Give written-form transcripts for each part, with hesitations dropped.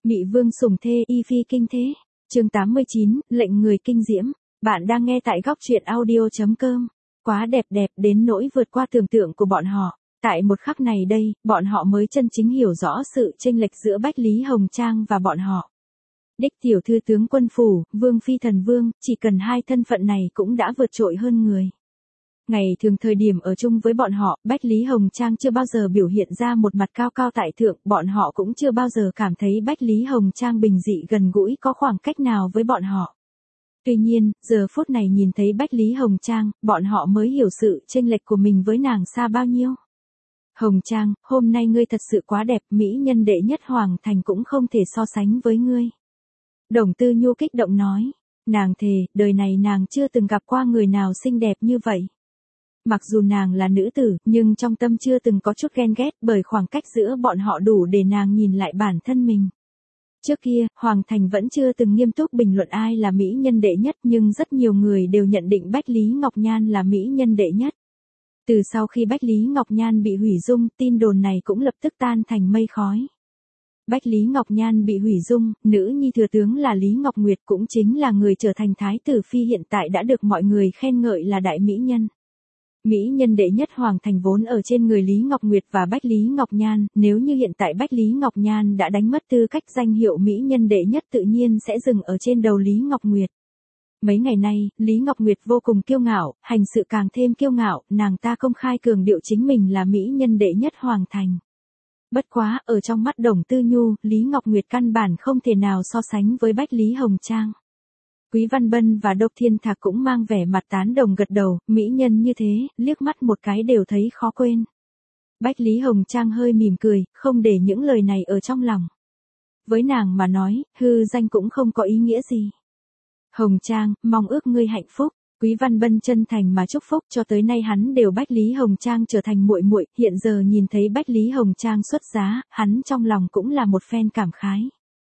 Mị vương sủng thê y phi kinh thế. Chương 89, lệnh người kinh diễm. Bạn đang nghe tại góc truyện audio.com. Quá đẹp đến nỗi vượt qua tưởng tượng của bọn họ. Tại một khắc này đây, bọn họ mới chân chính hiểu rõ sự chênh lệch giữa Bách Lý Hồng Trang và bọn họ. Đích tiểu thư tướng quân phủ, vương phi thần vương, chỉ cần hai thân phận này cũng đã vượt trội hơn người. Ngày thường thời điểm ở chung với bọn họ, Bách Lý Hồng Trang chưa bao giờ biểu hiện ra một mặt cao cao tại thượng, bọn họ cũng chưa bao giờ cảm thấy Bách Lý Hồng Trang bình dị gần gũi có khoảng cách nào với bọn họ. Tuy nhiên, giờ phút này nhìn thấy Bách Lý Hồng Trang, bọn họ mới hiểu sự chênh lệch của mình với nàng xa bao nhiêu. Hồng Trang, hôm nay ngươi thật sự quá đẹp, mỹ nhân đệ nhất hoàng thành cũng không thể so sánh với ngươi. Đồng Tư Nhu kích động nói, nàng thề, đời này nàng chưa từng gặp qua người nào xinh đẹp như vậy. Mặc dù nàng là nữ tử, nhưng trong tâm chưa từng có chút ghen ghét bởi khoảng cách giữa bọn họ đủ để nàng nhìn lại bản thân mình. Trước kia, Hoàng Thành vẫn chưa từng nghiêm túc bình luận ai là mỹ nhân đệ nhất nhưng rất nhiều người đều nhận định Bách Lý Ngọc Nhan là mỹ nhân đệ nhất. Từ sau khi Bách Lý Ngọc Nhan bị hủy dung, tin đồn này cũng lập tức tan thành mây khói. Bách Lý Ngọc Nhan bị hủy dung, nữ nhi thừa tướng là Lý Ngọc Nguyệt cũng chính là người trở thành thái tử phi hiện tại đã được mọi người khen ngợi là đại mỹ nhân. Mỹ nhân đệ nhất Hoàng Thành vốn ở trên người Lý Ngọc Nguyệt và Bách Lý Ngọc Nhan, nếu như hiện tại Bách Lý Ngọc Nhan đã đánh mất tư cách danh hiệu mỹ nhân đệ nhất tự nhiên sẽ dừng ở trên đầu Lý Ngọc Nguyệt. Mấy ngày nay, Lý Ngọc Nguyệt vô cùng kiêu ngạo, hành sự càng thêm kiêu ngạo, nàng ta công khai cường điệu chính mình là mỹ nhân đệ nhất Hoàng Thành. Bất quá, ở trong mắt Đồng Tư Nhu, Lý Ngọc Nguyệt căn bản không thể nào so sánh với Bách Lý Hồng Trang. Quý Văn Bân và Độc Thiên Thạc cũng mang vẻ mặt tán đồng gật đầu, mỹ nhân như thế, liếc mắt một cái đều thấy khó quên. Bách Lý Hồng Trang hơi mỉm cười, không để những lời này ở trong lòng. Với nàng mà nói, hư danh cũng không có ý nghĩa gì. Hồng Trang, mong ước ngươi hạnh phúc. Quý Văn Bân chân thành mà chúc phúc, cho tới nay hắn đều Bách Lý Hồng Trang trở thành muội muội, hiện giờ nhìn thấy Bách Lý Hồng Trang xuất giá, hắn trong lòng cũng là một phen cảm khái.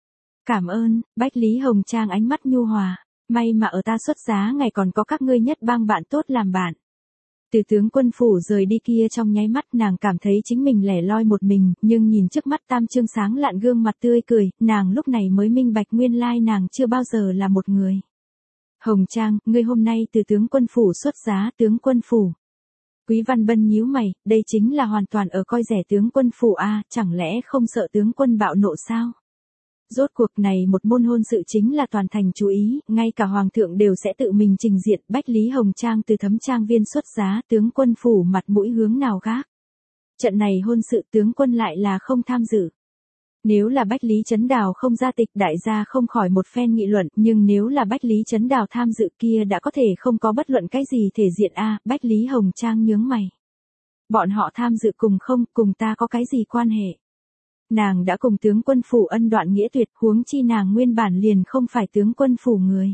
Cảm ơn, Bách Lý Hồng Trang ánh mắt nhu hòa. May mà ở ta xuất giá ngày còn có các ngươi nhất bang bạn tốt làm bạn. Từ tướng quân phủ rời đi kia trong nháy mắt nàng cảm thấy chính mình lẻ loi một mình, nhưng nhìn trước mắt Tam Trương sáng lạn gương mặt tươi cười, nàng lúc này mới minh bạch nguyên lai nàng chưa bao giờ là một người. Hồng Trang, ngươi hôm nay từ tướng quân phủ xuất giá tướng quân phủ. Quý Văn Bân nhíu mày, đây chính là hoàn toàn ở coi rẻ tướng quân phủ a, chẳng lẽ không sợ tướng quân bạo nộ sao? Rốt cuộc này một môn hôn sự chính là toàn thành chú ý, ngay cả hoàng thượng đều sẽ tự mình trình diện. Bách Lý Hồng Trang từ Thấm Trang viên xuất giá, tướng quân phủ mặt mũi hướng nào gác. Trận này hôn sự tướng quân lại là không tham dự. Nếu là Bách Lý Chấn Đào không ra tịch đại gia không khỏi một phen nghị luận, nhưng nếu là Bách Lý Chấn Đào tham dự kia đã có thể không có bất luận cái gì thể diện a. Bách Lý Hồng Trang nhướng mày. Bọn họ tham dự cùng không, cùng ta có cái gì quan hệ? Nàng đã cùng tướng quân phủ ân đoạn nghĩa tuyệt, huống chi nàng nguyên bản liền không phải tướng quân phủ người.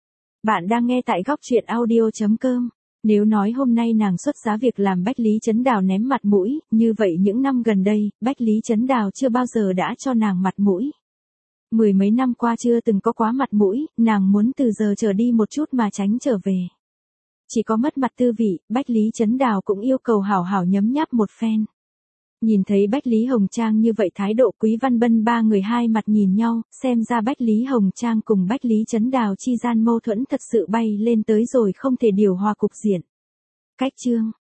Bạn đang nghe tại góc truyện audio.com. Nếu nói hôm nay nàng xuất giá việc làm Bách Lý Chấn Đào ném mặt mũi, như vậy những năm gần đây, Bách Lý Chấn Đào chưa bao giờ đã cho nàng mặt mũi. Mười mấy năm qua chưa từng có quá mặt mũi, nàng muốn từ giờ trở đi một chút mà tránh trở về. Chỉ có mất mặt tư vị, Bách Lý Chấn Đào cũng yêu cầu hảo hảo nhấm nháp một phen. Nhìn thấy Bách Lý Hồng Trang như vậy thái độ, Quý Văn Bân ba người hai mặt nhìn nhau, xem ra Bách Lý Hồng Trang cùng Bách Lý Chấn Đào chi gian mâu thuẫn thật sự bay lên tới rồi không thể điều hòa cục diện. Cách chương